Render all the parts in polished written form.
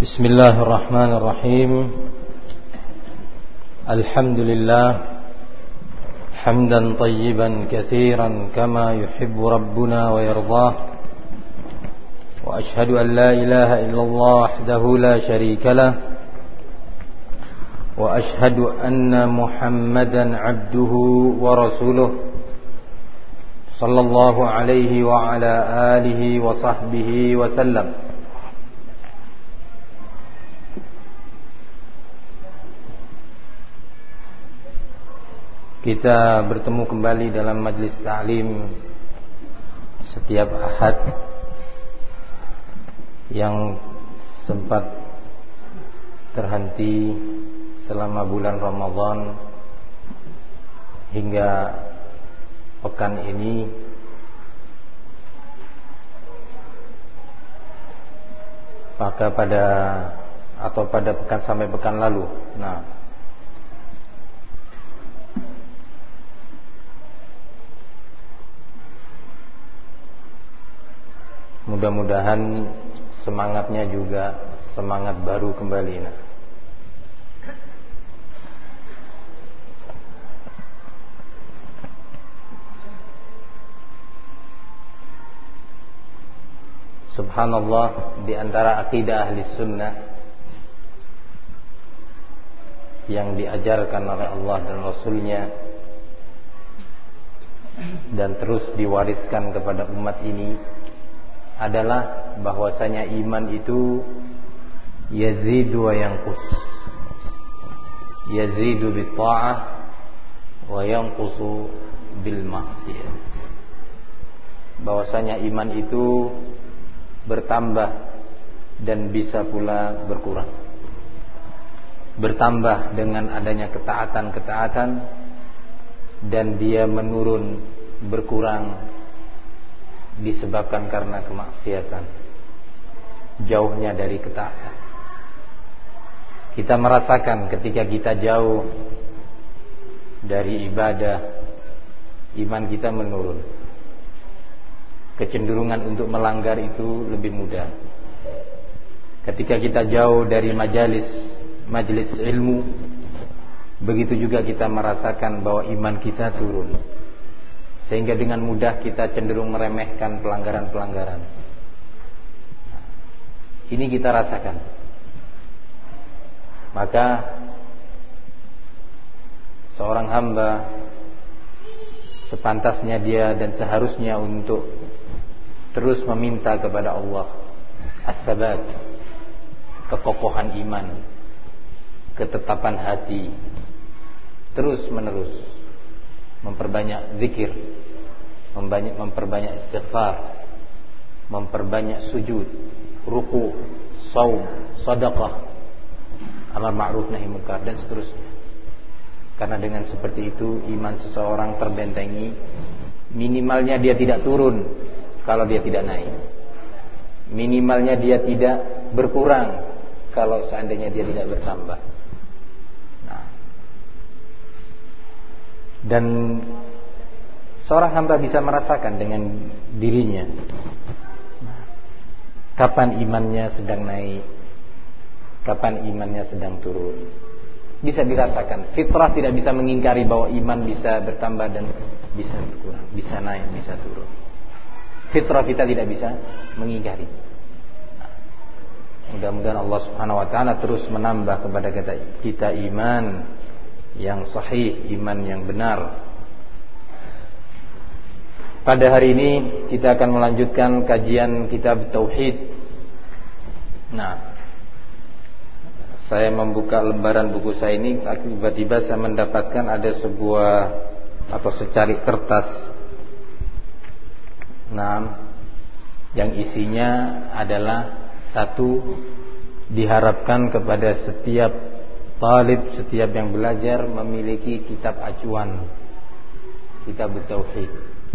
بسم الله الرحمن الرحيم الحمد لله حمدا طيبا كثيرا كما يحب ربنا ويرضاه وأشهد أن لا إله إلا الله وحده لا شريك له وأشهد أن محمدا عبده ورسوله صلى الله عليه وعلى آله وصحبه وسلم. Kita bertemu kembali dalam majlis ta'lim setiap Ahad yang sempat terhenti selama bulan Ramadan hingga pekan ini. Maka pada pekan sampai pekan lalu. Mudah-mudahan semangatnya juga semangat baru kembali. Subhanallah, di antara akidah ahli sunnah yang diajarkan oleh Allah dan Rasulnya dan terus diwariskan kepada umat ini adalah bahwasanya iman itu yazidu wa yanqus, yazidu bit ta'ah wa yanqusu bil ma'siyah. Bahwasanya iman itu bertambah dan bisa pula berkurang. Bertambah dengan adanya ketaatan-ketaatan dan dia menurun, berkurang disebabkan karena kemaksiatan, jauhnya dari ketaatan. Kita merasakan ketika kita jauh dari ibadah, iman kita menurun. Kecenderungan untuk melanggar itu lebih mudah. Ketika kita jauh dari majelis ilmu, begitu juga kita merasakan bahwa iman kita turun, sehingga dengan mudah kita cenderung meremehkan pelanggaran-pelanggaran. Ini kita rasakan. Maka seorang hamba sepantasnya dia dan seharusnya untuk terus meminta kepada Allah as-sabat, kekokohan iman, ketetapan hati, terus menerus memperbanyak zikir, memperbanyak istighfar, memperbanyak sujud, ruku, shaum, sedekah, amar ma'ruf nahi munkar dan seterusnya. Karena dengan seperti itu iman seseorang terbentengi. Minimalnya dia tidak turun kalau dia tidak naik. Minimalnya dia tidak berkurang kalau seandainya dia tidak bertambah. Dan seorang hamba bisa merasakan dengan dirinya kapan imannya sedang naik, kapan imannya sedang turun. Bisa dirasakan. Fitrah tidak bisa mengingkari bahwa iman bisa bertambah dan bisa berkurang, bisa naik, bisa turun. Fitrah kita tidak bisa mengingkari. Mudah-mudahan Allah Subhanahu wa taala terus menambah kepada kita iman yang sahih, iman yang benar. Pada hari ini kita akan melanjutkan kajian kitab Tauhid. Saya membuka lembaran buku saya ini, tiba-tiba saya mendapatkan ada sebuah atau secari kertas yang isinya adalah satu, diharapkan kepada setiap talib, setiap yang belajar memiliki kitab acuan, kitab Tauhid.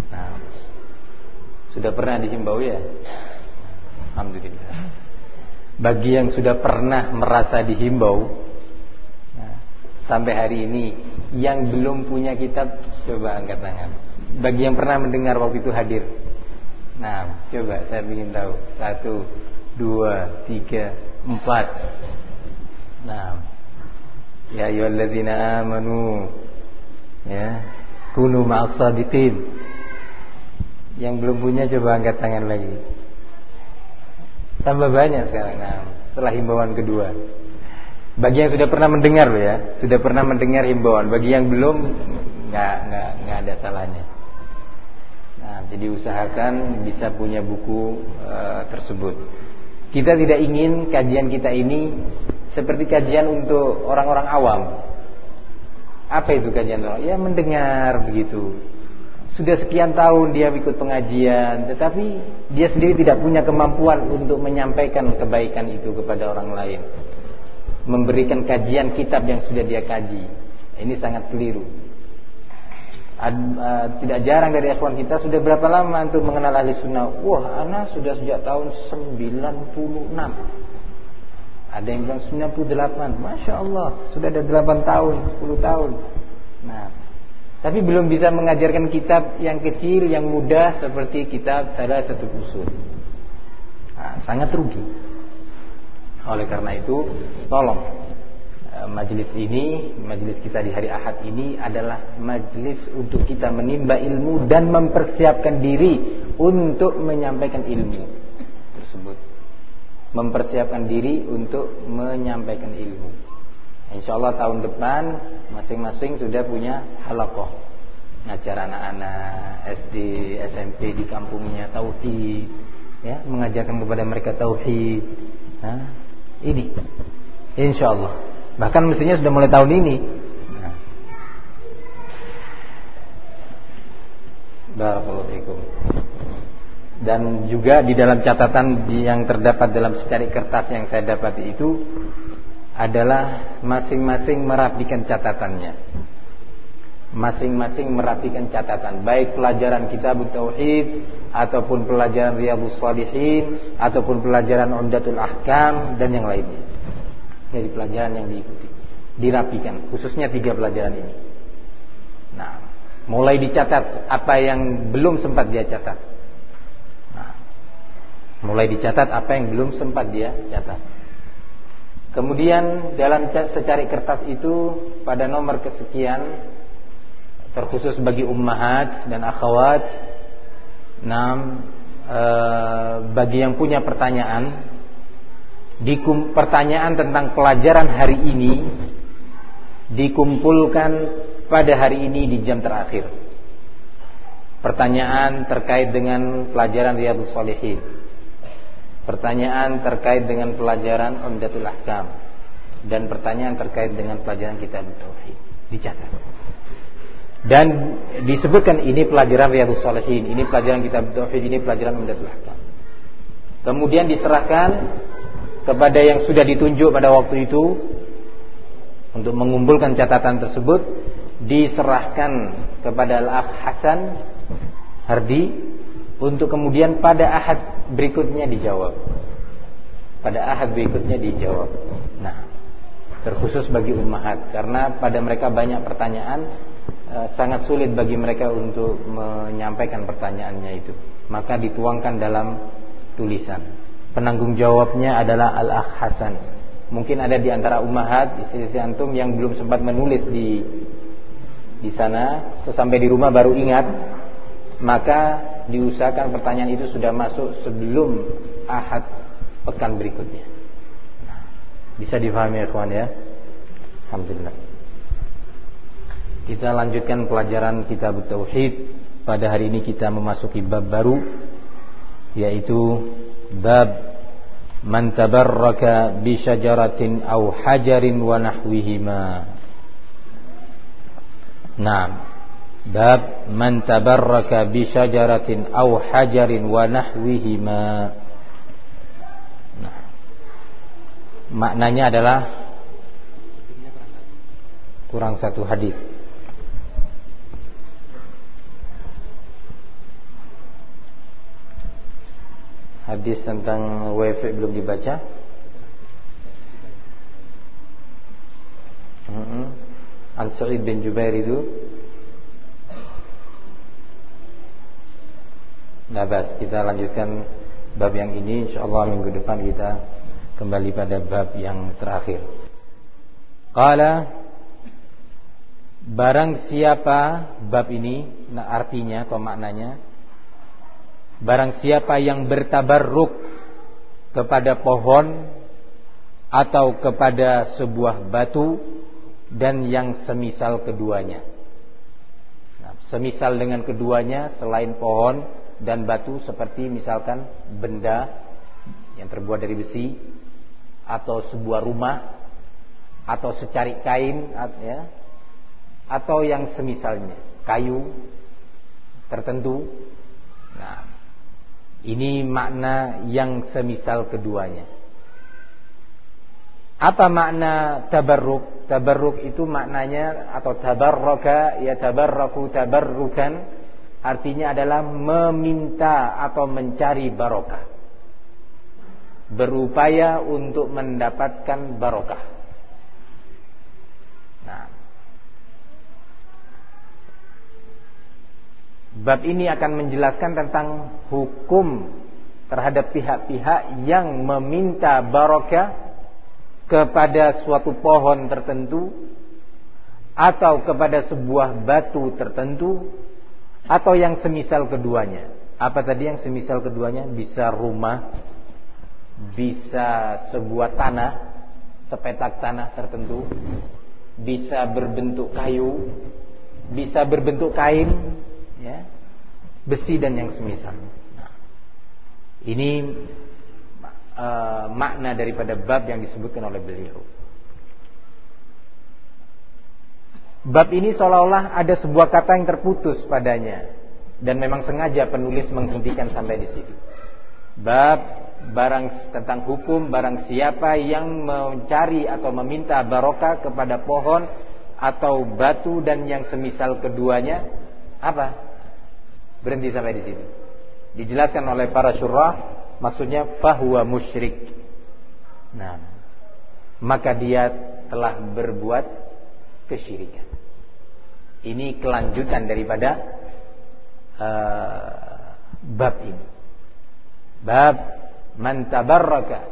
Sudah pernah dihimbau ya? Alhamdulillah. Bagi yang sudah pernah merasa dihimbau sampai hari ini, yang belum punya kitab coba angkat tangan. Bagi yang pernah mendengar waktu itu hadir. Coba saya ingin tahu. 1, 2, 3, 4. Nah, ya ayyuhalladzina amanu, ya, kunu ma'as shadiqin. Yang belum punya coba angkat tangan lagi. Tambah banyak sekarang. Nah, setelah himbauan kedua. Bagi yang sudah pernah mendengar loh ya, sudah pernah mendengar himbauan. Bagi yang belum, nggak ada salahnya. Nah, jadi usahakan bisa punya buku tersebut. Kita tidak ingin kajian kita ini seperti kajian untuk orang-orang awam. Apa itu kajian orang? Ya mendengar begitu. Sudah sekian tahun dia ikut pengajian, tetapi dia sendiri tidak punya kemampuan untuk menyampaikan kebaikan itu kepada orang lain. Memberikan kajian kitab yang sudah dia kaji. Ini sangat keliru. Tidak jarang dari ikhwan kita sudah berapa lama untuk mengenal ahli sunnah. Wah, ana sudah sejak tahun 96. Ada yang bilang 98. Masya Allah, sudah ada 8 tahun, 10 tahun. Nah, tapi belum bisa mengajarkan kitab yang kecil, yang mudah seperti kitab Thalathatul Ushul. Nah, sangat rugi. Oleh karena itu, tolong majelis ini, majelis kita di hari Ahad ini adalah majelis untuk kita menimba ilmu dan mempersiapkan diri untuk menyampaikan ilmu tersebut. Mempersiapkan diri untuk menyampaikan ilmu. InsyaAllah tahun depan masing-masing sudah punya halaqah, ngajar anak-anak SD, SMP di kampungnya tauhid, ya, mengajarkan kepada mereka tauhid. Nah, ini InsyaAllah. Bahkan mestinya sudah mulai tahun ini. Nah. Barakallahu fikum. Dan juga di dalam catatan yang terdapat dalam secari kertas yang saya dapati itu adalah masing-masing merapikan catatannya. Masing-masing merapikan catatan, baik pelajaran Kitab Tauhid ataupun pelajaran Riyadhus Shalihin ataupun pelajaran Umdatul Ahkam dan yang lainnya. Dari pelajaran yang diikuti, dirapikan, khususnya 3 pelajaran ini. Nah, mulai dicatat apa yang belum sempat dia catat. Nah, mulai dicatat apa yang belum sempat dia catat. Kemudian dalam secari kertas itu pada nomor kesekian, terkhusus bagi ummahat dan akhwat, bagi yang punya pertanyaan, pertanyaan tentang pelajaran hari ini dikumpulkan pada hari ini di jam terakhir. Pertanyaan terkait dengan pelajaran Riyadhus Shalihin, pertanyaan terkait dengan pelajaran Umdatul Ahkam, dan pertanyaan terkait dengan pelajaran Kitab Tauhid dicatat. Dan disebutkan ini pelajaran Riyadhus Shalihin, ini pelajaran Kitab Tauhid, ini pelajaran Umdatul Ahkam. Kemudian diserahkan kepada yang sudah ditunjuk pada waktu itu untuk mengumpulkan catatan tersebut, diserahkan kepada Al-Akh Hasan Hardi untuk kemudian pada ahad berikutnya dijawab. Pada ahad berikutnya dijawab. Nah, terkhusus bagi ummahat, karena pada mereka banyak pertanyaan, sangat sulit bagi mereka untuk menyampaikan pertanyaannya itu. Maka dituangkan dalam tulisan. Penanggung jawabnya adalah Al-Akh Hasan. Mungkin ada di antara ummahat, istri-istri antum yang belum sempat menulis di sana, sesampai di rumah baru ingat, maka diusahakan pertanyaan itu sudah masuk sebelum ahad pekan berikutnya. Bisa difahami ya kawan ya? Alhamdulillah. Kita lanjutkan pelajaran Kitab Tauhid. Pada hari ini kita memasuki bab baru, yaitu bab man tabarraka bi syajaratin aw hajarin wa nahwihima. Naam, bab man tabarraka bi syajaratin aw hajarin wa nahwihima. Nah, maknanya adalah kurang satu hadis. Hadis tentang WiFi belum dibaca. An Sa'id bin Jubair itu Nabas. Kita lanjutkan bab yang ini. Insyaallah minggu depan kita kembali pada bab yang terakhir. Qala, barang siapa, bab ini artinya atau maknanya, barang siapa yang bertabarruk kepada pohon atau kepada sebuah batu dan yang semisal keduanya. Nah, semisal dengan keduanya selain pohon dan batu, seperti misalkan benda yang terbuat dari besi, atau sebuah rumah, atau secari kain, ya, atau yang semisalnya, kayu tertentu. Nah, ini makna yang semisal keduanya. Apa makna tabarruk? Tabarruk itu maknanya, atau tabarraka, ya tabarraku tabarrukan, artinya adalah meminta atau mencari barokah, berupaya untuk mendapatkan barokah. Nah, bab ini akan menjelaskan tentang hukum terhadap pihak-pihak yang meminta barokah kepada suatu pohon tertentu, atau kepada sebuah batu tertentu, atau yang semisal keduanya. Apa tadi yang semisal keduanya? Bisa rumah, bisa sebuah tanah, sepetak tanah tertentu, bisa berbentuk kayu, bisa berbentuk kain, ya, besi dan yang semisal. Nah, ini makna daripada bab yang disebutkan oleh beliau. Bab ini seolah-olah ada sebuah kata yang terputus padanya, dan memang sengaja penulis menghentikan sampai di situ. Bab tentang hukum barang siapa yang mencari atau meminta barokah kepada pohon atau batu dan yang semisal keduanya, apa? Berhenti sampai di situ. Dijelaskan oleh para syurah, maksudnya fahuwa musyrik. Nah, maka dia telah berbuat kesyirikan. Ini kelanjutan daripada bab ini. Bab man tabarraka.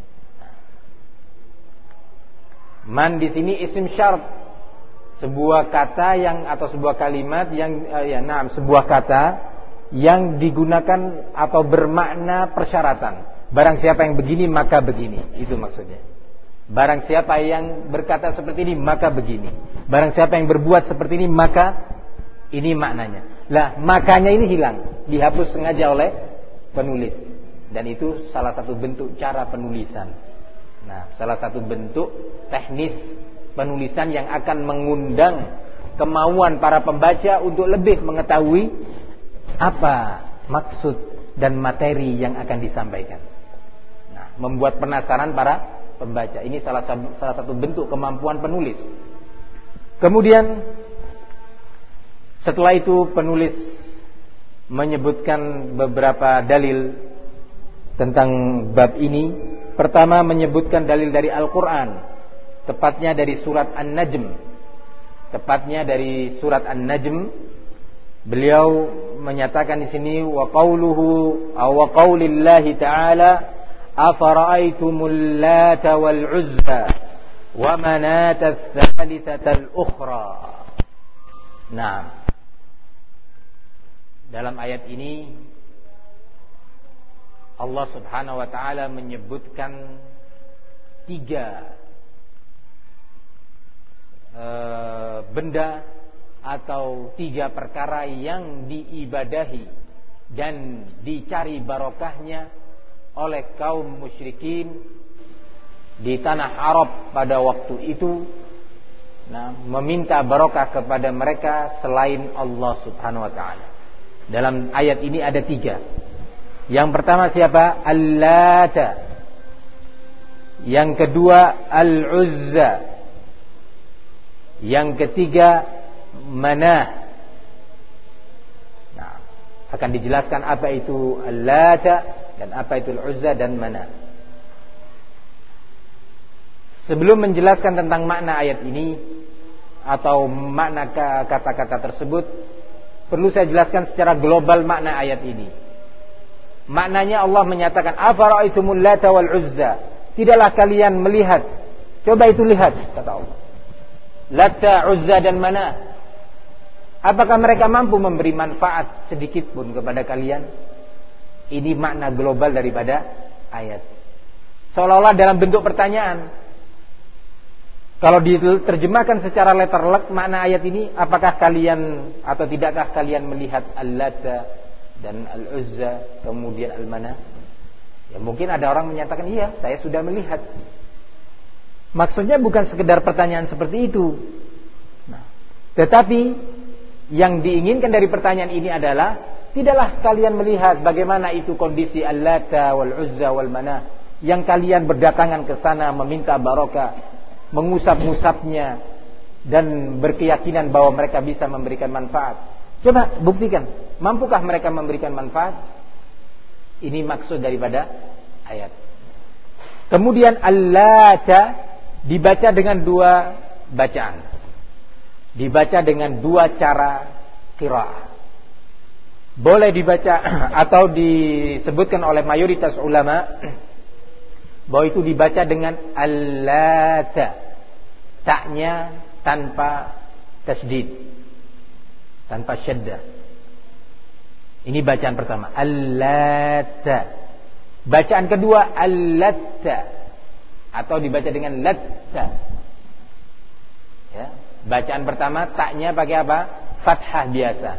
Man di sini isim syarat, sebuah kata yang, atau sebuah kalimat yang sebuah kata yang digunakan atau bermakna persyaratan. Barang siapa yang begini maka begini, itu maksudnya. Barang siapa yang berkata seperti ini maka begini. Barang siapa yang berbuat seperti ini maka ini maknanya. Lah, makanya ini hilang, dihapus sengaja oleh penulis. Dan itu salah satu bentuk cara penulisan. Nah, salah satu bentuk teknis penulisan yang akan mengundang kemauan para pembaca untuk lebih mengetahui apa maksud dan materi yang akan disampaikan. Nah, membuat penasaran para pembaca. Ini salah satu bentuk kemampuan penulis. Kemudian setelah itu penulis menyebutkan beberapa dalil tentang bab ini. Pertama, menyebutkan dalil dari Al-Quran, tepatnya dari surat An-Najm. Tepatnya dari surat An-Najm. Beliau menyatakan di sini, wa qauluhu wa qaulillahi ta'ala afara'aitumul lata wal uzza wa manata ats-tsalitsata al-ukhra. Nah, dalam ayat ini Allah Subhanahu wa taala menyebutkan 3 benda atau 3 perkara yang diibadahi dan dicari barokahnya oleh kaum musyrikin di tanah Arab pada waktu itu. Nah, meminta barokah kepada mereka selain Allah Subhanahu wa taala. Dalam ayat ini ada 3. Yang pertama siapa? Al-Lata. Yang kedua Al-Uzza. Yang ketiga Manah. Nah, akan dijelaskan apa itu Al-Lata dan apa itu Al-Uzza dan Manah. Sebelum menjelaskan tentang makna ayat ini atau makna kata-kata tersebut, perlu saya jelaskan secara global makna ayat ini. Maknanya Allah menyatakan, afara'aitumul Lata wal Uzza. Tidaklah kalian melihat, coba itu lihat, kata Allah. Lata, Uzza dan Manah. Apakah mereka mampu memberi manfaat sedikit pun kepada kalian? Ini makna global daripada ayat. Seolah-olah dalam bentuk pertanyaan. Kalau diterjemahkan secara letterlek makna ayat ini, apakah kalian atau tidakkah kalian melihat Al-Lata dan Al-Uzza, kemudian Al-Manah? Ya mungkin ada orang menyatakan, iya, saya sudah melihat. Maksudnya bukan sekedar pertanyaan seperti itu. Nah, tetapi yang diinginkan dari pertanyaan ini adalah, tidaklah kalian melihat bagaimana itu kondisi Al-Lata wal Uzza wal Manah, yang kalian berdatangan ke sana meminta barokah, mengusap-ngusapnya dan berkeyakinan bahwa mereka bisa memberikan manfaat. Coba buktikan, mampukah mereka memberikan manfaat? Ini maksud daripada ayat. Kemudian Al-Lata dibaca dengan dua bacaan. Dibaca dengan dua cara qiraah. Boleh dibaca atau disebutkan oleh mayoritas ulama bahwa itu dibaca dengan Al-Lata, taknya tanpa tasdid, tanpa syaddah. Ini bacaan pertama, Al-Lata. Bacaan kedua Al-Latta, atau dibaca dengan Latta. Ya. Bacaan pertama taknya pakai apa? Fathah biasa.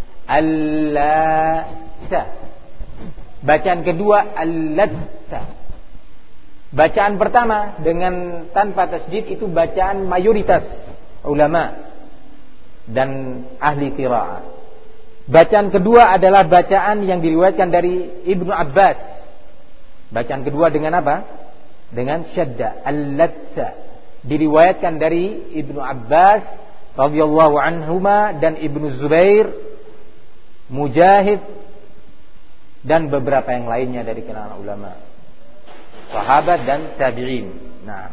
Al-Lata. Bacaan kedua Al-Latta. Bacaan pertama dengan tanpa tasdid itu bacaan mayoritas ulama dan ahli qiraah. Bacaan kedua adalah bacaan yang diriwayatkan dari Ibnu Abbas. Bacaan kedua dengan apa? Dengan syadda, Al-Latta. Diriwayatkan dari Ibnu Abbas radhiyallahu anhuma dan Ibnu Zubair, Mujahid dan beberapa yang lainnya dari kalangan ulama, sahabat dan tabi'in. Nah,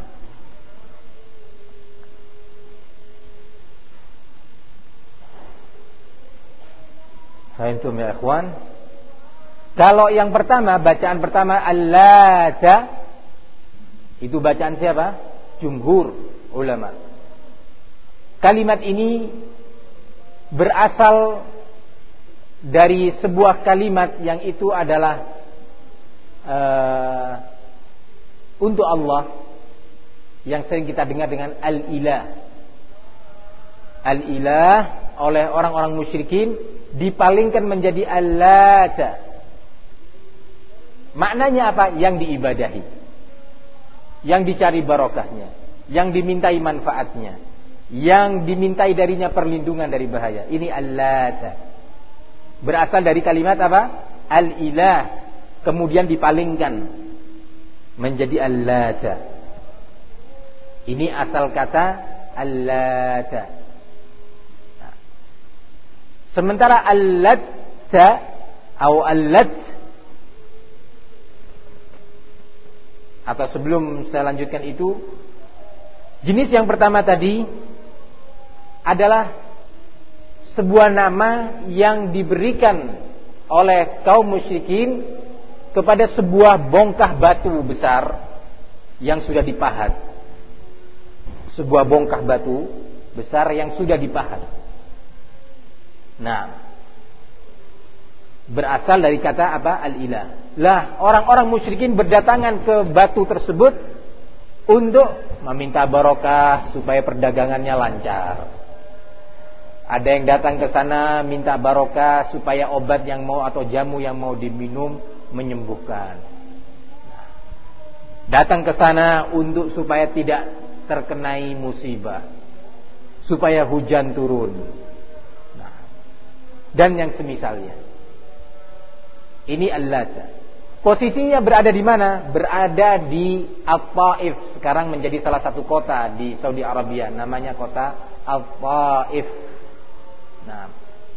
fahimtum ya ikhwan? Kalau yang pertama, bacaan pertama Al-Lata, itu bacaan siapa? Jumhur ulama. Kalimat ini berasal dari sebuah kalimat yang itu adalah untuk Allah, yang sering kita dengar dengan Al-Ilah. Al-Ilah oleh orang-orang musyrikin dipalingkan menjadi Al-Lata. Maknanya apa? Yang diibadahi, yang dicari barokahnya, yang dimintai manfaatnya, yang dimintai darinya perlindungan dari bahaya. Ini Al-Lata. Berasal dari kalimat apa? Al-Ilah, kemudian dipalingkan menjadi Al-Lata. Ini asal kata Al-Lata. Nah, sementara Al-Latta atau Al-Lat, atau sebelum saya lanjutkan itu, jenis yang pertama tadi adalah sebuah nama yang diberikan oleh kaum musyrikin kepada sebuah bongkah batu besar yang sudah dipahat. Sebuah bongkah batu besar yang sudah dipahat. Nah, berasal dari kata apa? Al-Ilah. Lah, orang-orang musyrikin berdatangan ke batu tersebut untuk meminta barokah supaya perdagangannya lancar. Ada yang datang ke sana minta barokah supaya obat yang mau atau jamu yang mau diminum menyembuhkan. Datang ke sana untuk supaya tidak terkenai musibah, supaya hujan turun. Nah, dan yang semisalnya. Ini Al-Lata. Posisinya berada di mana? Berada di Al-Taif. Sekarang menjadi salah satu kota di Saudi Arabia, namanya kota Al-Taif. Nah,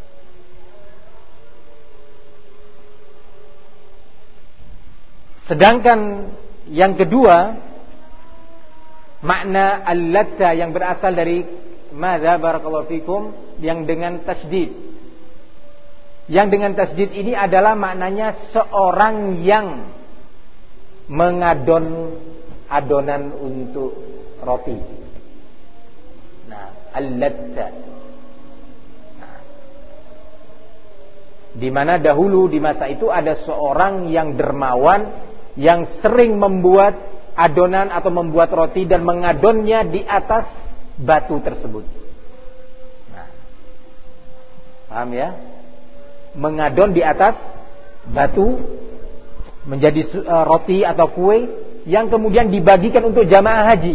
sedangkan yang kedua, makna Al-Latta yang berasal dari madza barakallahu fikum, yang dengan tasdid, Yang dengan tasdid ini adalah maknanya seorang yang mengadon adonan untuk roti. Nah, al-ladza. Nah, di mana dahulu di masa itu ada seorang yang dermawan yang sering membuat adonan atau membuat roti dan mengadonnya di atas batu tersebut. Nah, paham ya? Mengadon di atas batu menjadi roti atau kue yang kemudian dibagikan untuk jamaah haji.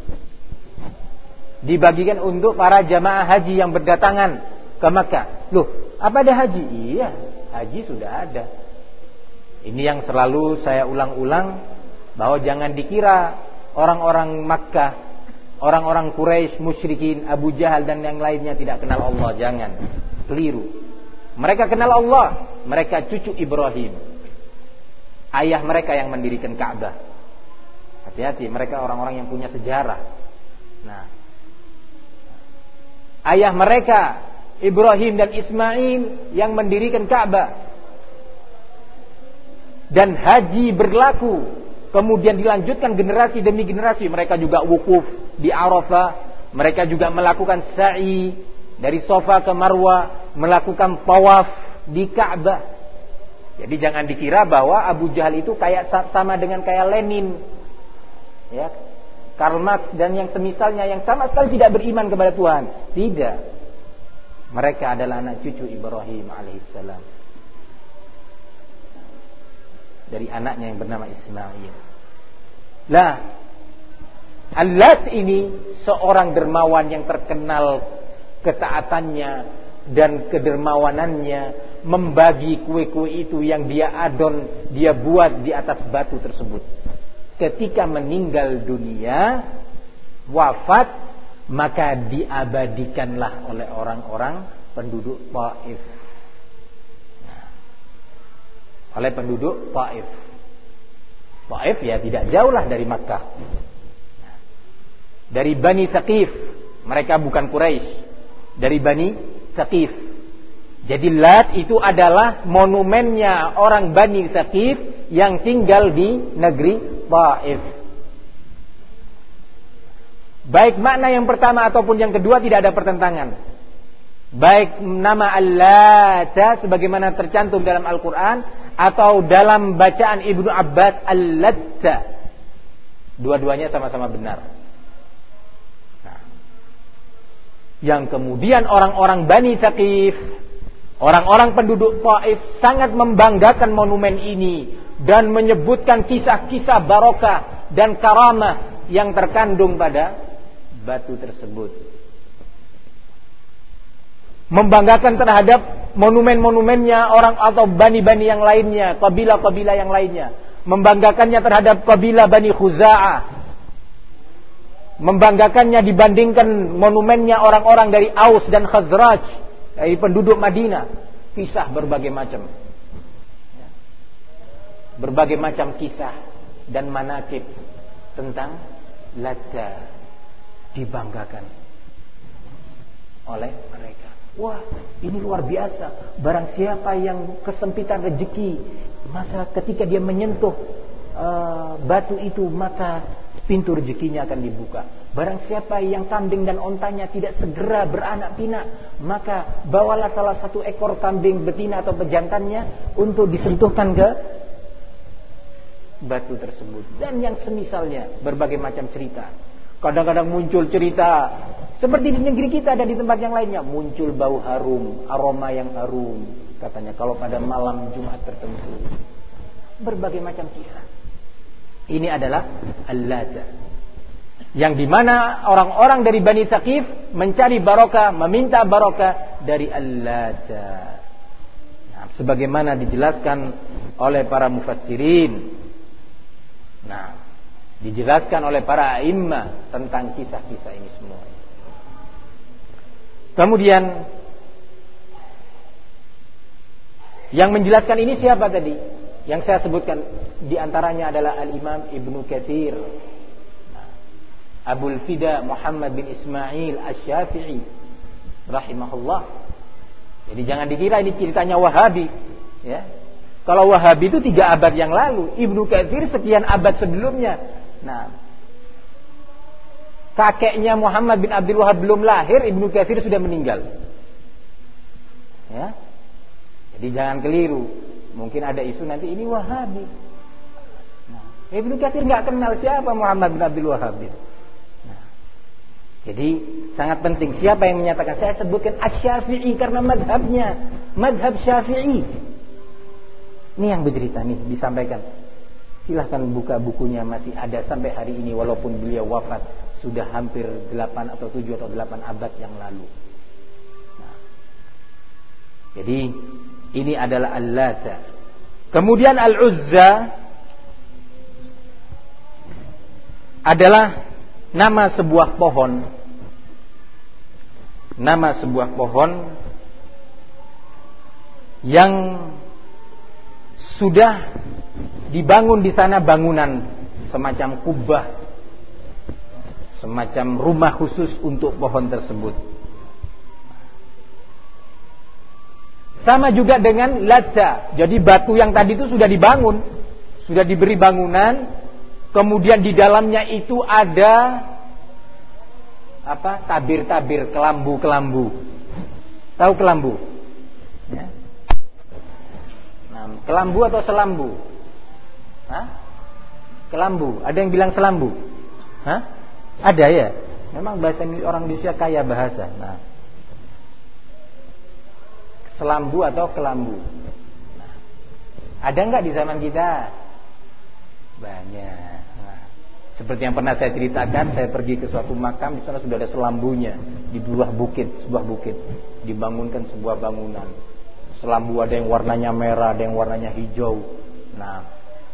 Dibagikan untuk para jamaah haji yang berdatangan ke Makkah. Loh, apa ada haji? Iya, haji sudah ada. Ini yang selalu saya ulang-ulang, bahwa jangan dikira orang-orang Makkah, orang-orang Quraisy, musyrikin, Abu Jahal dan yang lainnya tidak kenal Allah. Jangan, keliru. Mereka kenal Allah. Mereka cucu Ibrahim. Ayah mereka yang mendirikan Ka'bah. Hati-hati, mereka orang-orang yang punya sejarah. Nah, ayah mereka Ibrahim dan Ismail yang mendirikan Ka'bah. Dan haji berlaku, kemudian dilanjutkan generasi demi generasi. Mereka juga wukuf di Arafah. Mereka juga melakukan sa'i dari Safa ke Marwah, melakukan tawaf di Ka'bah. Jadi jangan dikira bahwa Abu Jahal itu kayak sama dengan kayak Lenin, ya, Karl Marx dan yang semisalnya yang sama sekali tidak beriman kepada Tuhan. Tidak. Mereka adalah anak cucu Ibrahim alaihissalam dari anaknya yang bernama Ismail. Lah, Al-Lat ini seorang dermawan yang terkenal ketaatannya dan kedermawanannya, membagi kue-kue itu yang dia adon, dia buat di atas batu tersebut. Ketika meninggal dunia, wafat, maka diabadikanlah oleh orang-orang penduduk Taif. Oleh penduduk Taif. Taif ya tidak jauhlah dari Makkah. Dari Bani Thaqif, mereka bukan Quraisy. Dari Bani Thaqif. Jadi Lat itu adalah monumennya orang Bani Thaqif yang tinggal di negeri Taif. Baik makna yang pertama ataupun yang kedua tidak ada pertentangan. Baik nama Al-Lata sebagaimana tercantum dalam Al-Quran atau dalam bacaan Ibnu Abbas Al-Latta, dua-duanya sama-sama benar. Nah, yang kemudian orang-orang Bani Thaqif, orang-orang penduduk Taif sangat membanggakan monumen ini dan menyebutkan kisah-kisah barokah dan karamah yang terkandung pada batu tersebut. Membanggakan terhadap monumen-monumennya orang atau bani-bani yang lainnya, kabilah-kabilah yang lainnya. Membanggakannya terhadap kabilah Bani Khuza'ah. Membanggakannya dibandingkan monumennya orang-orang dari Aus dan Khazraj, dari penduduk Madinah. Kisah berbagai macam. Berbagai macam kisah dan manaqib tentang Latta dibanggakan oleh mereka. Wah, ini luar biasa. Barang siapa yang kesempitan rezeki, maka ketika dia menyentuh batu itu, maka pintu rezekinya akan dibuka. Barang siapa yang kambing dan ontanya tidak segera beranak pinak, maka bawalah salah satu ekor kambing betina atau pejantannya untuk disentuhkan ke batu tersebut. Dan yang semisalnya, berbagai macam cerita. Kadang-kadang muncul cerita seperti di negeri kita dan di tempat yang lainnya, muncul bau harum, aroma yang harum, katanya kalau pada malam Jumat tertentu. Berbagai macam kisah. Ini adalah Al-Lata, yang dimana orang-orang dari Bani Thaqif mencari barokah, meminta barokah dari Al-Lata. Nah, sebagaimana dijelaskan oleh para mufassirin. Nah, dijelaskan oleh para a'immah tentang kisah-kisah ini semua. Kemudian yang menjelaskan ini siapa tadi? Yang saya sebutkan di antaranya adalah Al-Imam Ibnu Katsir, Abul Fida Muhammad bin Ismail Asy-Syafi'i rahimahullah. Jadi jangan dikira ini ceritanya Wahabi, ya. Kalau Wahabi itu 3 abad yang lalu, Ibnu Katsir sekian abad sebelumnya. Nah, kakeknya Muhammad bin Abdul Wahab belum lahir, Ibnu Katsir sudah meninggal. Ya. Jadi jangan keliru. Mungkin ada isu nanti ini Wahabi. Nah, Ibnu Katsir nggak kenal siapa Muhammad bin Abdul Wahab. Nah, jadi sangat penting siapa yang menyatakan. Saya sebutkan Asy-Syafi'i karena madhabnya, madhab Syafi'i. Ini yang bercerita nih disampaikan. Silahkan buka bukunya, masih ada sampai hari ini walaupun beliau wafat sudah hampir 8 atau 7 atau 8 abad yang lalu. Nah, jadi ini adalah Al-Lata. Kemudian Al-Uzza adalah nama sebuah pohon. Nama sebuah pohon yang sudah dibangun di sana bangunan semacam kubah, semacam rumah khusus untuk pohon tersebut. Sama juga dengan Lata. Jadi batu yang tadi itu sudah dibangun, sudah diberi bangunan, kemudian di dalamnya itu ada apa? Tabir-tabir, kelambu-kelambu. Tahu kelambu? Ya. Nah, kelambu atau selambu? Hah? Kelambu. Ada yang bilang selambu? Hah? Ada ya? Memang bahasa orang Indonesia kaya bahasa. Nah, selambu atau kelambu. Nah, ada nggak di zaman kita? Banyak. Nah, seperti yang pernah saya ceritakan, saya pergi ke suatu makam, di sana sudah ada selambunya di sebuah bukit, dibangunkan sebuah bangunan. Selambu ada yang warnanya merah, ada yang warnanya hijau. Nah,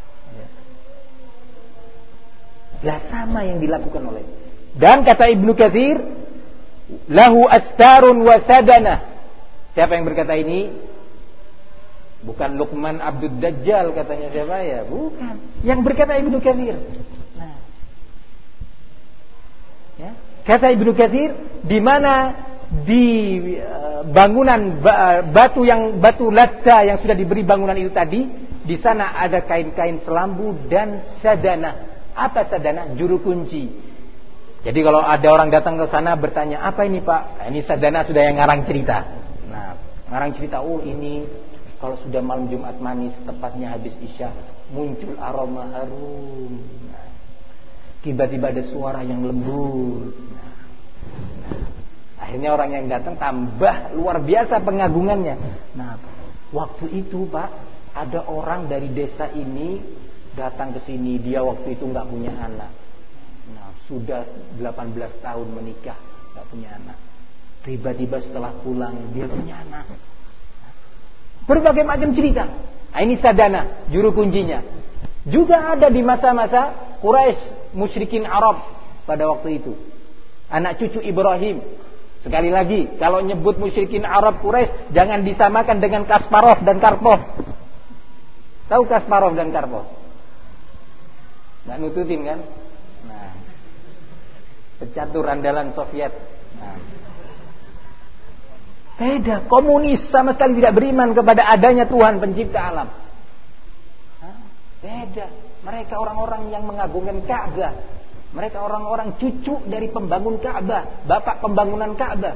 ya sama yang dilakukan oleh. Dan kata Ibnu Katsir, lahu astarun wa sadana. Siapa yang berkata ini? Bukan Luqman Abdul Dajjal katanya siapa ya? Bukan. Yang berkata Ibnu Katsir. Nah, ya. Kata Ibnu Katsir, di mana di bangunan batu Lata yang sudah diberi bangunan itu tadi, di sana ada kain-kain selambu dan sadana. Apa sadana? Juru kunci. Jadi kalau ada orang datang ke sana bertanya, apa ini Pak? Nah, ini sadana sudah yang ngarang cerita. Nah, ngarang cerita, oh ini kalau sudah malam Jumat manis, tepatnya habis Isya, muncul aroma harum. Nah, tiba-tiba ada suara yang lembut. Nah, akhirnya orang yang datang tambah luar biasa pengagungannya. Nah, waktu itu Pak, ada orang dari desa ini datang ke sini, dia waktu itu nggak punya anak. Nah, sudah 18 tahun menikah, nggak punya anak. Tiba-tiba setelah pulang dia punya anak. Berbagai macam cerita. Nah, ini sadana, juru kuncinya. Juga ada di masa-masa Quraisy, musyrikin Arab pada waktu itu. Anak cucu Ibrahim. Sekali lagi, kalau nyebut musyrikin Arab Quraisy jangan disamakan dengan Kasparov dan Karpov. Tahu Kasparov dan Karpov? Nggak nututin kan? Nah, pecatur andalan Soviet. Nah, beda, komunis sama sekali tidak beriman kepada adanya Tuhan pencipta alam. Beda, mereka orang-orang yang mengagungkan Ka'bah. Mereka orang-orang cucu dari pembangun Ka'bah, bapak pembangunan Ka'bah.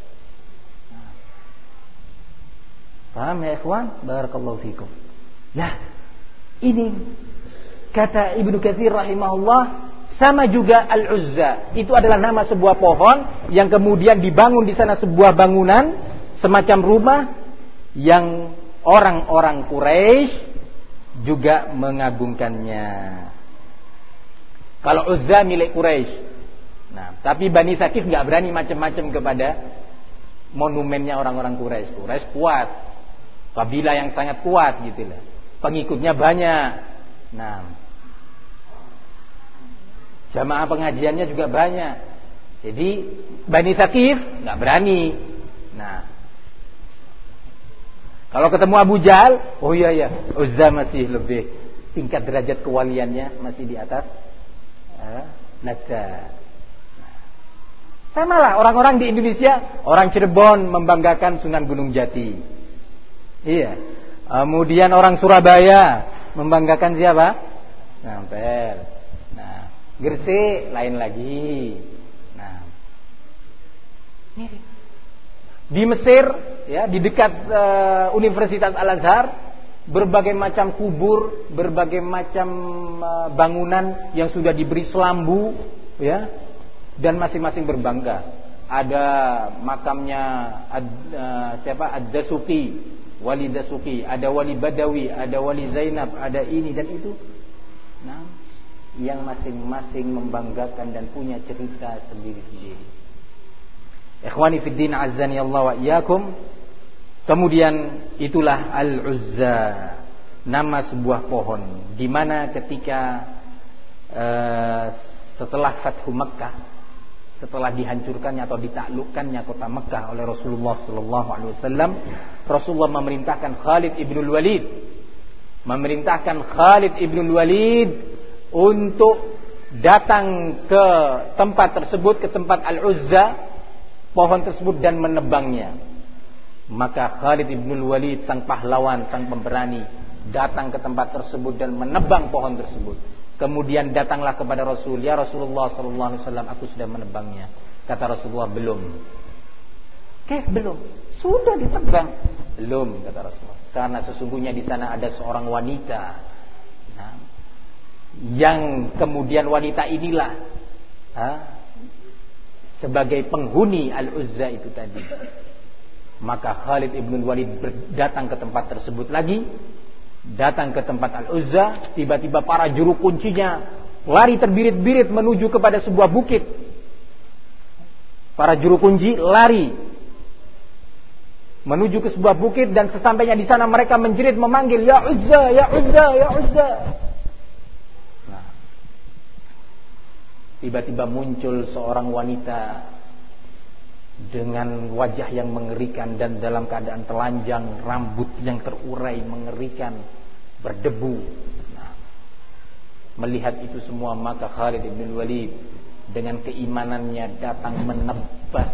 Paham ya ikhwan? Barakallahu fikum. Nah, ini kata Ibnu Katsir rahimahullah, sama juga Al-Uzza. Itu adalah nama sebuah pohon yang kemudian dibangun di sana sebuah bangunan semacam rumah yang orang-orang Quraisy juga mengagungkannya. Kalau Uzza milik Quraisy. Nah, tapi Bani Tsaqif enggak berani macam-macam kepada monumennya orang-orang Quraisy. Quraisy kuat. Kabilah yang sangat kuat gitu lah. Pengikutnya banyak. Nah, jamaah pengajiannya juga banyak. Jadi Bani Tsaqif enggak berani. Nah, kalau ketemu Abu Jahal, oh iya, Uzza masih lebih tingkat derajat kewaliannya masih di atas Lata. Sama lah orang-orang di Indonesia, orang Cirebon membanggakan Sunan Gunung Jati. Iya. Kemudian orang Surabaya membanggakan siapa? Ampel. Nah, Gresik lain lagi. Nah, mirip. Di Mesir, ya, di dekat Universitas Al-Azhar, berbagai macam kubur, berbagai macam bangunan yang sudah diberi selambu, ya, dan masing-masing berbangga. Ada makamnya siapa? Ad-Dasuqi, Wali Dasuqi, ada Wali Badawi, ada Wali Zainab, ada ini dan itu. Nah, yang masing-masing membanggakan dan punya cerita sendiri-sendiri. Ikhwani fid din, azzani Allah wa iyyakum. Kemudian itulah Al-Uzza, nama sebuah pohon, di mana ketika setelah Fathu Makkah, setelah dihancurkannya atau ditaklukkannya kota Makkah oleh Rasulullah sallallahu alaihi wasallam, Rasulullah memerintahkan Khalid ibnul Walid untuk datang ke tempat tersebut, ke tempat Al-Uzza, pohon tersebut, dan menebangnya. Maka Khalid ibnul Walid, sang pahlawan, sang pemberani, datang ke tempat tersebut dan menebang pohon tersebut. Kemudian datanglah kepada Rasul, ya Rasulullah sallallahu alaihi wasallam, aku sudah menebangnya. Kata Rasulullah, belum. Belum. Sudah ditebang. Belum, kata Rasulullah. Karena sesungguhnya di sana ada seorang wanita. Nah, yang kemudian wanita inilah sebagai penghuni Al-Uzza itu tadi. Maka Khalid ibn Walid datang ke tempat tersebut lagi. Datang ke tempat Al-Uzza, tiba-tiba para juru kuncinya lari terbirit-birit menuju kepada sebuah bukit. Para juru kunci lari menuju ke sebuah bukit, dan sesampainya di sana mereka menjerit memanggil, ya Uzza, ya Uzza, ya Uzza. Nah, tiba-tiba muncul seorang wanita dengan wajah yang mengerikan dan dalam keadaan telanjang, rambut yang terurai mengerikan, berdebu. Nah, melihat itu semua, maka Khalid bin Walid dengan keimanannya datang menebas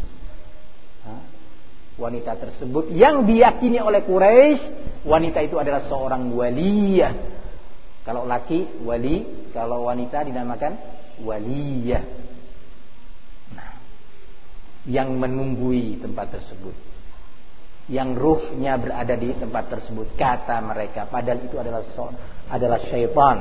wanita tersebut yang diyakini oleh Quraisy wanita itu adalah seorang waliyah. Kalau laki wali, kalau wanita dinamakan waliyah. Yang menunggui tempat tersebut, yang ruhnya berada di tempat tersebut, kata mereka, padahal itu adalah syaitan,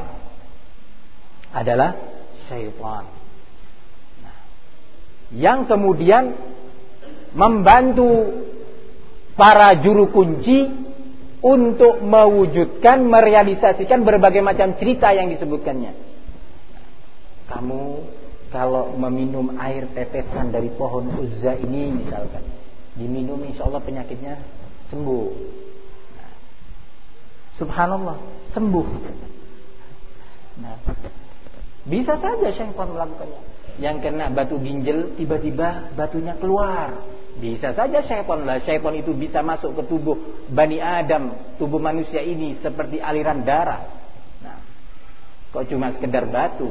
Nah, yang kemudian membantu para juru kunci untuk mewujudkan, merealisasikan berbagai macam cerita yang disebutkannya. Kamu kalau meminum air tetesan dari pohon Uzza ini misalkan, diminum insya Allah penyakitnya sembuh. Nah, subhanallah, sembuh. Nah, bisa saja syaitan melakukannya. Yang kena batu ginjal tiba-tiba batunya keluar. Bisa saja syaitan lah. Syaitan itu bisa masuk ke tubuh Bani Adam, tubuh manusia ini seperti aliran darah. Nah, kok cuma sekedar batu?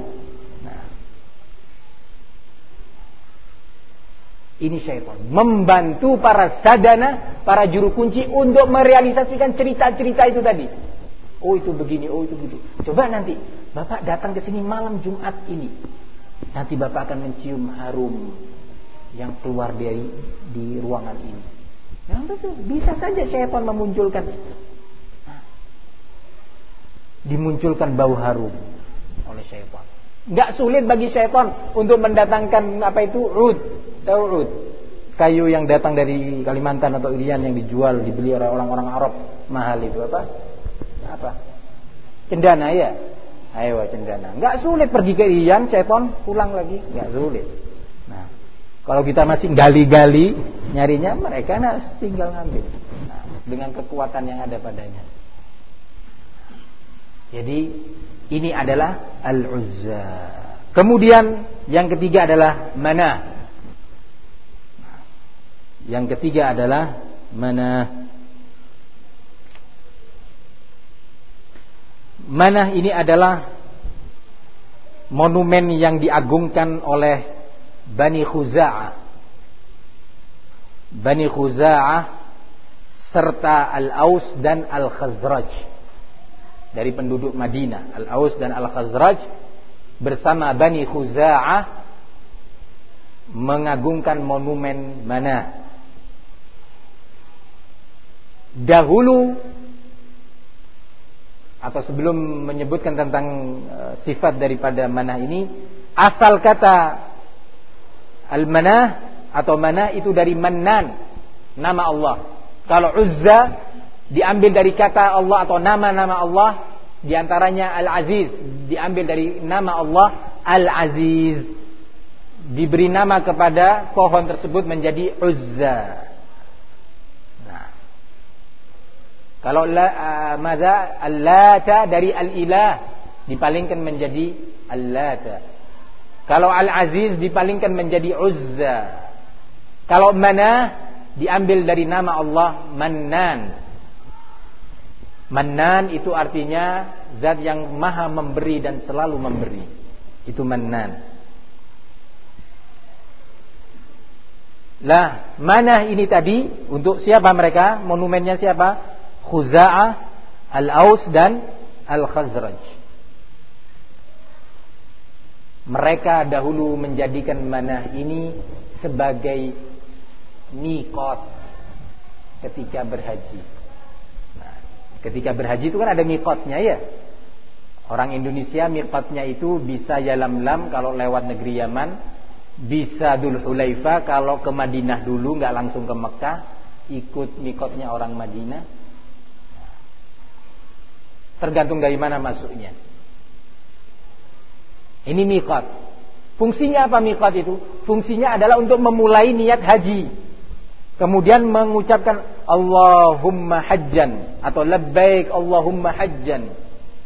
Ini syaitan membantu para sadana, para juru kunci untuk merealisasikan cerita-cerita itu tadi. Oh itu begini, oh itu begitu. Coba nanti Bapak datang ke sini malam Jumat ini. Nanti Bapak akan mencium harum yang keluar di ruangan ini. Nah, betul. Bisa saja syaitan memunculkan. Dimunculkan bau harum oleh syaitan. Enggak sulit bagi syaitan untuk mendatangkan apa itu ud. Tahu ud? Kayu yang datang dari Kalimantan atau Irian yang dijual, dibeli oleh orang-orang Arab mahal itu apa? Cendana ya. Ayo cendana. Enggak sulit pergi ke Irian, syaitan pulang lagi, enggak sulit. Nah, kalau kita masih gali-gali nyarinya, mereka tinggal ngambil. Nah, dengan kekuatan yang ada padanya. Jadi ini adalah Al-Uzza. Kemudian yang ketiga adalah Manah. Yang ketiga adalah Manah. Manah ini adalah monumen yang diagungkan oleh Bani Khuza'ah serta Al-Aus dan Al-Khazraj. Dari penduduk Madinah, Al-Aus dan Al-Khazraj bersama Bani Khuza'ah mengagungkan monumen Manah. Dahulu atau sebelum menyebutkan tentang sifat daripada Manah ini, asal kata Al-Manah atau Manah itu dari Mannan, nama Allah. Kalau Uzza diambil dari kata Allah atau nama-nama Allah, diantaranya Al-Aziz, diambil dari nama Allah Al-Aziz. Diberi nama kepada pohon tersebut menjadi Uzza. Nah, kalau Al-Lata dari Al-Ilah dipalingkan menjadi Al-Lata. Kalau Al-Aziz dipalingkan menjadi Uzza. Kalau Manah diambil dari nama Allah Mannan. Mannan itu artinya zat yang maha memberi dan selalu memberi. Itu Mannan. Lah, Manah ini tadi untuk siapa mereka? Monumennya siapa? Khuza'ah, Al-Aus dan Al-Khazraj. Mereka dahulu menjadikan Manah ini sebagai miqat ketika berhaji. Nah, ketika berhaji itu kan ada miqatnya ya. Orang Indonesia miqatnya itu bisa Yalamlam kalau lewat negeri Yaman, bisa Dzul Hulaifah kalau ke Madinah dulu, nggak langsung ke Mekah, ikut miqatnya orang Madinah. Tergantung dari mana masuknya. Ini miqat. Fungsinya apa miqat itu? Fungsinya adalah untuk memulai niat haji. Kemudian mengucapkan Allahumma hajjan atau labbaik Allahumma hajjan.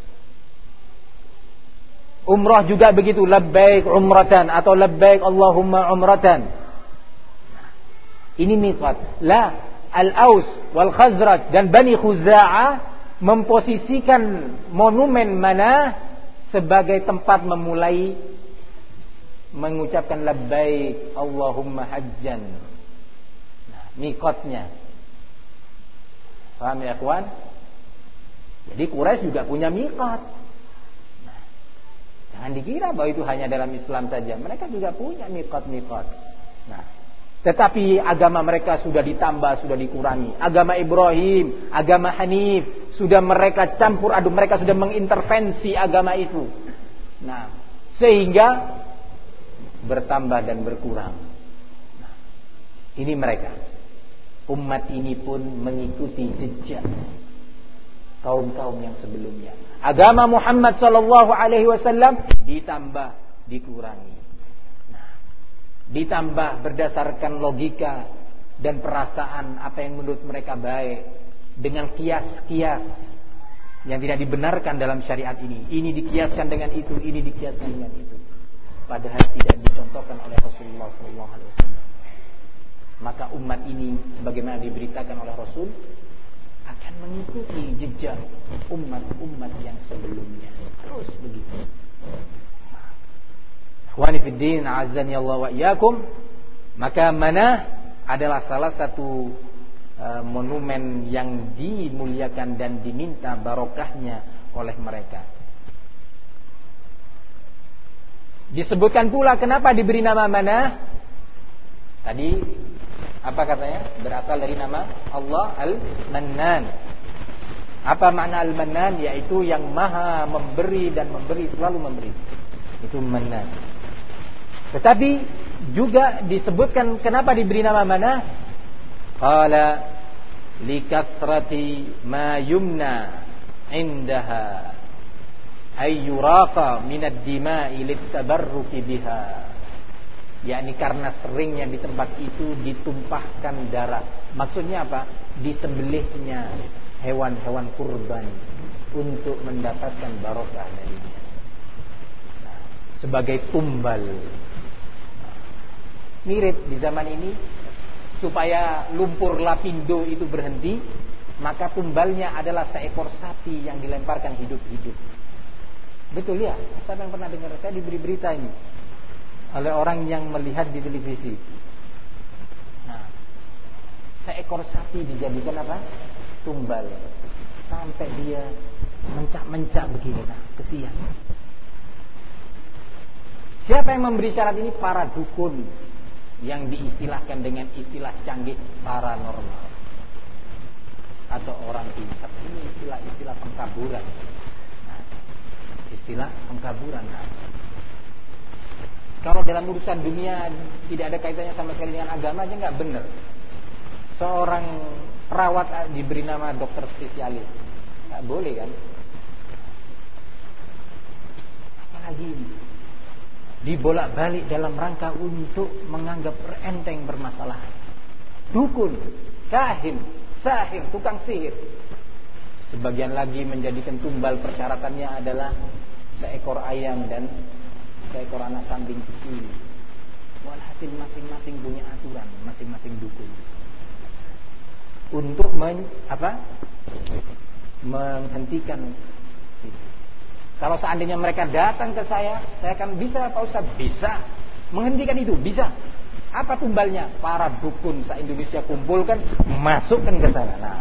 Umrah juga begitu, labbaik umratan atau labbaik Allahumma umratan. Ini miqat. La, Al-Aus wal Khazraj dan Bani Khuza'ah memposisikan monumen Manah sebagai tempat memulai mengucapkan labbaik Allahumma hajjan. Nah, miqatnya. Paham ya, kawan? Jadi Quraisy juga punya miqat. Jangan dikira bahwa itu hanya dalam Islam saja. Mereka juga punya miqat-miqat. Nah, tetapi agama mereka sudah ditambah, sudah dikurangi. Agama Ibrahim, agama Hanif, sudah mereka campur aduk, mereka sudah mengintervensi agama itu. Nah, sehingga bertambah dan berkurang. Nah, ini mereka. Umat ini pun mengikuti jejak kaum-kaum yang sebelumnya. Agama Muhammad sallallahu alaihi wasallam ditambah, dikurangi. Nah, ditambah berdasarkan logika dan perasaan apa yang menurut mereka baik, dengan kias-kias yang tidak dibenarkan dalam syariat ini. Ini dikiaskan dengan itu, ini dikiaskan dengan itu. Padahal tidak dicontohkan oleh Rasulullah sallallahu alaihi wasallam. Maka umat ini sebagaimana diberitakan oleh Rasul akan mengikuti jejak umat-umat yang sebelumnya. Terus begitu. Ikhwani fid din, a'azzani Allah wa iyyakum. Maka Manah adalah salah satu monumen yang dimuliakan dan diminta barokahnya oleh mereka. Disebutkan pula kenapa diberi nama Manah. Tadi apa katanya? Berasal dari nama Allah Al-Mannan. Apa makna Al-Mannan? Yaitu yang maha memberi dan memberi, selalu memberi. Itu Mannan. Tetapi juga disebutkan kenapa diberi nama Manah. Qala likathrati ma yumna indaha ay yuraqa minad dima'i litabarruki biha. Yakni karena seringnya di tempat itu ditumpahkan darah. Maksudnya apa? Disembelihnya hewan-hewan kurban untuk mendapatkan barokah darinya. Nah, sebagai tumbal. Mirip di zaman ini, supaya lumpur lapindo itu berhenti, maka tumbalnya adalah seekor sapi yang dilemparkan hidup-hidup. Betul ya? Siapa yang pernah dengar? Saya diberi berita ini. oleh orang yang melihat di televisi. Nah, seekor sapi dijadikan apa? Tumbal. Sampai dia mencak-mencak begini. Nah, kesian. Siapa yang memberi syarat ini? Para dukun yang diistilahkan dengan istilah canggih paranormal atau orang pintar. Ini istilah pengkaburan. Nah, istilah pengkaburan. Nah, kalau dalam urusan dunia tidak ada kaitannya sama sekali dengan agama aja nggak benar. Seorang perawat diberi nama dokter spesialis, nggak boleh kan? Apalagi ini dibolak-balik dalam rangka untuk menganggap enteng permasalahan. Dukun, kahin, sahir, tukang sihir. Sebagian lagi menjadikan tumbal persyaratannya adalah seekor ayam dan seekor anak kambing kecil. Walhasil masing-masing punya aturan, masing-masing dukun. Untuk menghentikan itu. Kalau seandainya mereka datang ke saya akan bisa, Pak Ustaz, bisa menghentikan itu, bisa. Apa tumbalnya? Para dukun se-Indonesia kumpulkan, masukkan ke sana. Nah,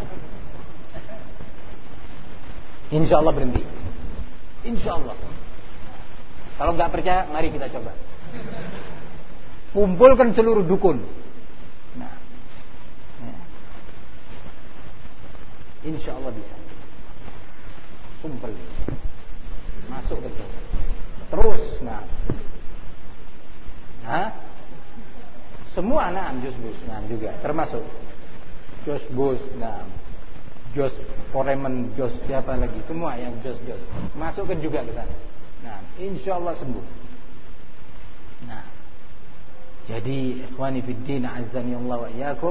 insya Allah berhenti. Insya Allah. Kalau nggak percaya, mari kita coba. Kumpulkan seluruh dukun. Nah, insya Allah bisa. Kumpul. Masuk ke sana. Terus, nah. Semua jus bus, juga termasuk Jos Bus, Jos Foreman, Jos siapa lagi, semua yang Jos masukkan juga ke sana. Nah, insya Allah sembuh. Nah, jadi ikhwani fiddin azani Allah wa iyyakum,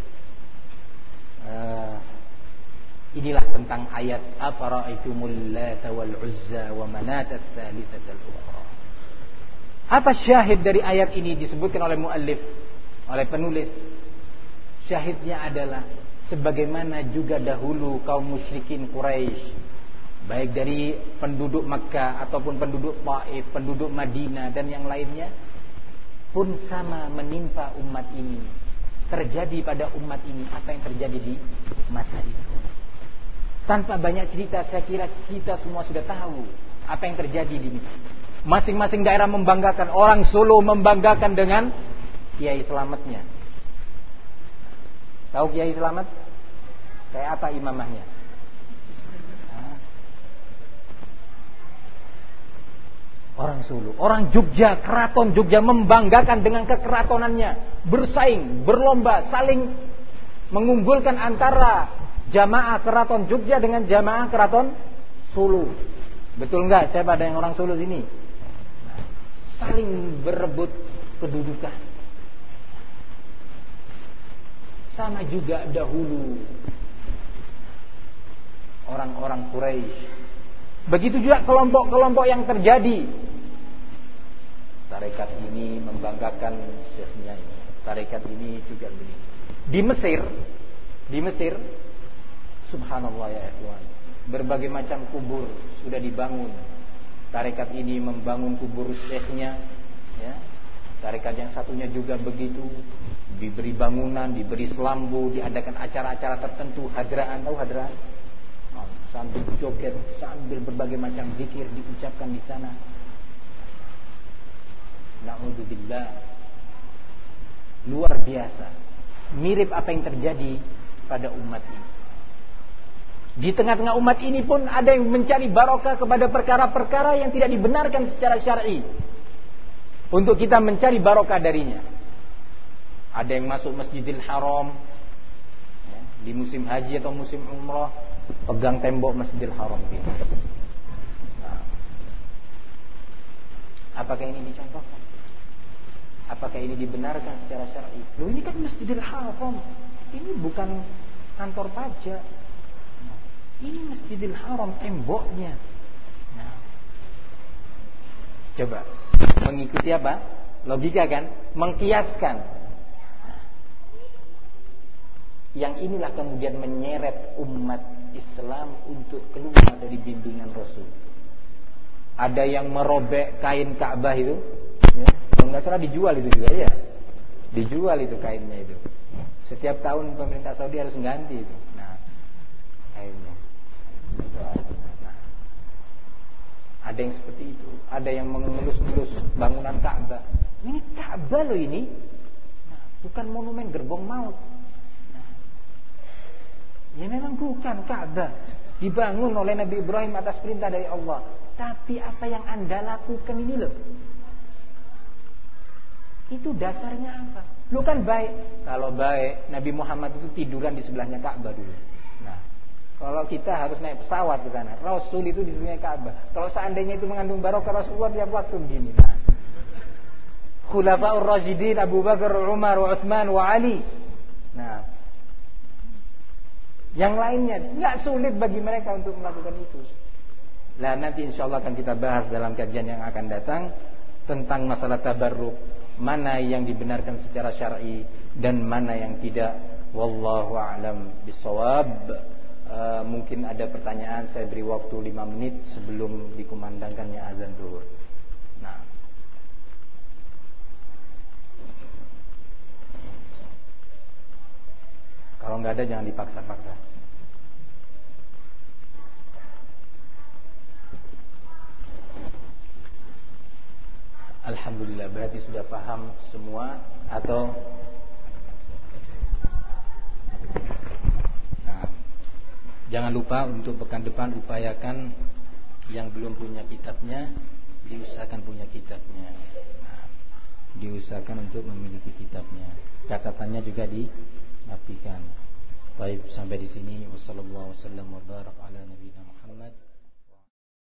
inilah tentang ayat afara'aitumul Lata wal Uzza wa Manat ats-tsalitsata al-ukhra. Apa syahid dari ayat ini disebutkan oleh muallif, oleh penulis? Syahidnya adalah sebagaimana juga dahulu kaum musyrikin Quraisy, baik dari penduduk Makkah ataupun penduduk Taif, penduduk Madinah dan yang lainnya, pun sama menimpa umat ini. Terjadi pada umat ini apa yang terjadi di masa itu. Tanpa banyak cerita, saya kira kita semua sudah tahu apa yang terjadi di sini. Masing-masing daerah membanggakan. Orang Solo membanggakan dengan Kiai Slametnya. Tahu Kiai Slamet? Kayak apa imamahnya? Orang Solo, orang Jogja, keraton Jogja membanggakan dengan kekeratonannya, bersaing, berlomba, saling mengunggulkan antara jamaah keraton Jogja dengan jamaah keraton Solo. Betul enggak? Siapa ada yang orang Solo sini? Saling berebut kedudukan. Sama juga dahulu orang-orang Quraisy. Begitu juga kelompok-kelompok yang terjadi. Tarekat ini membanggakan syekhnya ini. Tarekat ini juga begini. Di Mesir, subhanallah ya ikhwan, berbagai macam kubur sudah dibangun. Tarekat ini membangun kubur syekhnya, ya. Tarekat yang satunya juga begitu, diberi bangunan, diberi selambu, diadakan acara-acara tertentu, hadraan, tahu hadraan? Sambil joget, sambil berbagai macam zikir diucapkan di sana. Na'udzubillah. Luar biasa. Mirip apa yang terjadi pada umat ini. Di tengah-tengah umat ini pun ada yang mencari barokah kepada perkara-perkara yang tidak dibenarkan secara syar'i. Untuk kita mencari barokah darinya. Ada yang masuk Masjidil Haram, ya, di musim haji atau musim umrah, pegang tembok Masjidil Haram gitu. Nah, apakah ini dicontohkan? Apakah ini dibenarkan secara syar'i? Loh, ini kan Masjidil Haram. Ini bukan kantor pajak. Ini Masjidil Haram, temboknya. Nah, coba mengikuti apa? Logika kan? Mengkiaskan. Nah, yang inilah kemudian menyeret umat Islam untuk keluar dari bimbingan Rasul. Ada yang merobek kain Ka'bah itu, ya, kalau nggak salah dijual itu juga ya. Dijual itu kainnya itu. Setiap tahun pemerintah Saudi harus mengganti itu. Nah, kainnya. Nah, ada yang seperti itu. Ada yang mengelus-elus bangunan Ka'bah. Ini Ka'bah loh ini. Nah, bukan monumen gerbong maut. Nah, ya memang bukan Ka'bah. Dibangun oleh Nabi Ibrahim atas perintah dari Allah. Tapi apa yang Anda lakukan ini loh, itu dasarnya apa? Lu kan baik. Kalau baik, Nabi Muhammad itu tiduran di sebelahnya Ka'bah dulu. Nah, kalau kita harus naik pesawat ke sana, Rasul itu di sebelahnya Ka'bah. Kalau seandainya itu mengandung barokah, Rasulullah tiap waktu begini. Nah, Khulafaur Rasyidin Abu Bakar, Umar, Utsman, wa Ali. Nah, yang lainnya nggak sulit bagi mereka untuk melakukan itu. Nah, nanti insyaallah akan kita bahas dalam kajian yang akan datang tentang masalah tabarruk, mana yang dibenarkan secara syar'i dan mana yang tidak. Wallahu a'lam bishawab. Mungkin ada pertanyaan, saya beri waktu 5 menit sebelum dikumandangkannya azan zuhur. Nah, kalau nggak ada jangan dipaksa-paksa. Alhamdulillah, berarti sudah paham semua atau? Nah, jangan lupa untuk pekan depan upayakan yang belum punya kitabnya diusahakan punya kitabnya. Nah, diusahakan untuk memiliki kitabnya. Catatannya juga dirapikan. Baik, sampai di sini. Wassallallahu wasallam wa barak ala nabiyina Muhammad.